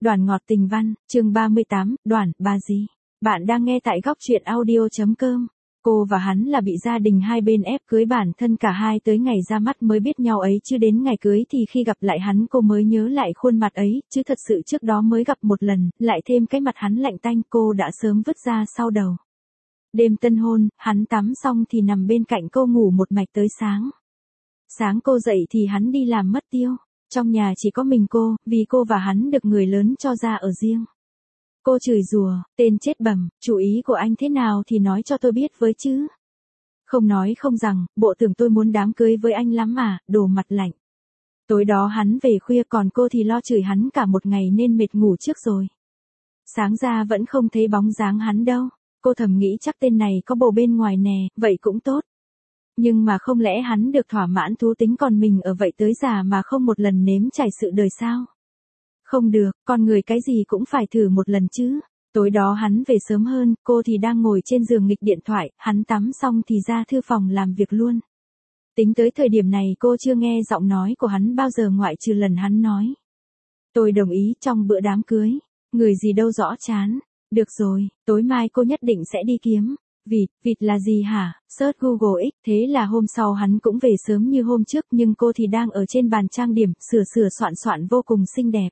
Đoàn ngọt tình văn, chương 38, Đoàn, bà gì? Bạn đang nghe tại góc truyện audio.com. Cô và hắn là bị gia đình hai bên ép cưới, bản thân cả hai tới ngày ra mắt mới biết nhau ấy, chứ đến ngày cưới thì khi gặp lại hắn cô mới nhớ lại khuôn mặt ấy, chứ thật sự trước đó mới gặp một lần, lại thêm cái mặt hắn lạnh tanh cô đã sớm vứt ra sau đầu. Đêm tân hôn, hắn tắm xong thì nằm bên cạnh cô ngủ một mạch tới sáng. Sáng cô dậy thì hắn đi làm mất tiêu. Trong nhà chỉ có mình cô, vì cô và hắn được người lớn cho ra ở riêng. Cô chửi rủa, tên chết bẩm, chủ ý của anh thế nào thì nói cho tôi biết với chứ. Không nói không rằng, bộ tưởng tôi muốn đám cưới với anh lắm mà, đồ mặt lạnh. Tối đó hắn về khuya còn cô thì lo chửi hắn cả một ngày nên mệt ngủ trước rồi. Sáng ra vẫn không thấy bóng dáng hắn đâu, cô thầm nghĩ chắc tên này có bồ bên ngoài nè, vậy cũng tốt. Nhưng mà không lẽ hắn được thỏa mãn thú tính còn mình ở vậy tới già mà không một lần nếm trải sự đời sao? Không được, con người cái gì cũng phải thử một lần chứ. Tối đó hắn về sớm hơn, cô thì đang ngồi trên giường nghịch điện thoại, hắn tắm xong thì ra thư phòng làm việc luôn. Tính tới thời điểm này cô chưa nghe giọng nói của hắn bao giờ ngoại trừ lần hắn nói. Tôi đồng ý trong bữa đám cưới. Người gì đâu rõ chán. Được rồi, tối mai cô nhất định sẽ đi kiếm. Vịt là gì hả? Search Google X, thế là hôm sau hắn cũng về sớm như hôm trước nhưng cô thì đang ở trên bàn trang điểm, sửa soạn vô cùng xinh đẹp.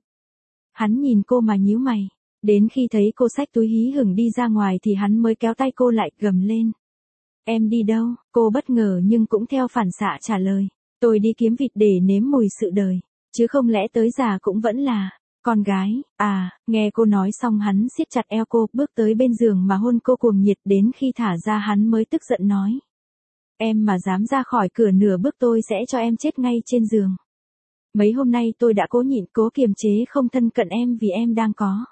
Hắn nhìn cô mà nhíu mày. Đến khi thấy cô xách túi hí hửng đi ra ngoài thì hắn mới kéo tay cô lại, gầm lên. Em đi đâu? Cô bất ngờ nhưng cũng theo phản xạ trả lời. Tôi đi kiếm vịt để nếm mùi sự đời. Chứ không lẽ tới già cũng vẫn là con gái. À, nghe cô nói xong hắn siết chặt eo cô, bước tới bên giường mà hôn cô cuồng nhiệt, đến khi thả ra hắn mới tức giận nói. Em mà dám ra khỏi cửa nửa bước tôi sẽ cho em chết ngay trên giường. Mấy hôm nay tôi đã cố nhịn, cố kiềm chế không thân cận em vì em đang có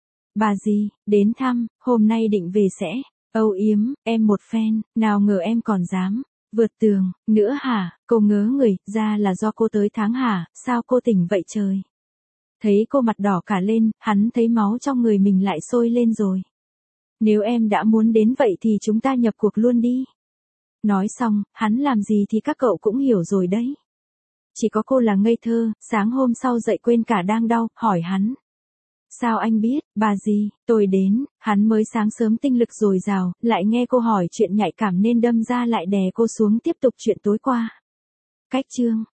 bà gì, đến thăm, hôm nay định về sẽ âu yếm, em một phen, nào ngờ em còn dám vượt tường, nữa hả? Cô ngớ người, ra là do cô tới tháng hả, sao cô tỉnh vậy trời? Thấy cô mặt đỏ cả lên, hắn thấy máu trong người mình lại sôi lên rồi. Nếu em đã muốn đến vậy thì chúng ta nhập cuộc luôn đi. Nói xong, hắn làm gì thì các cậu cũng hiểu rồi đấy. Chỉ có cô là ngây thơ, sáng hôm sau dậy quên cả đang đau, hỏi hắn. Sao anh biết? Bà gì? Tôi đến. Hắn mới sáng sớm tinh lực dồi dào, lại nghe cô hỏi chuyện nhạy cảm nên đâm ra lại đè cô xuống tiếp tục chuyện tối qua. Cách chương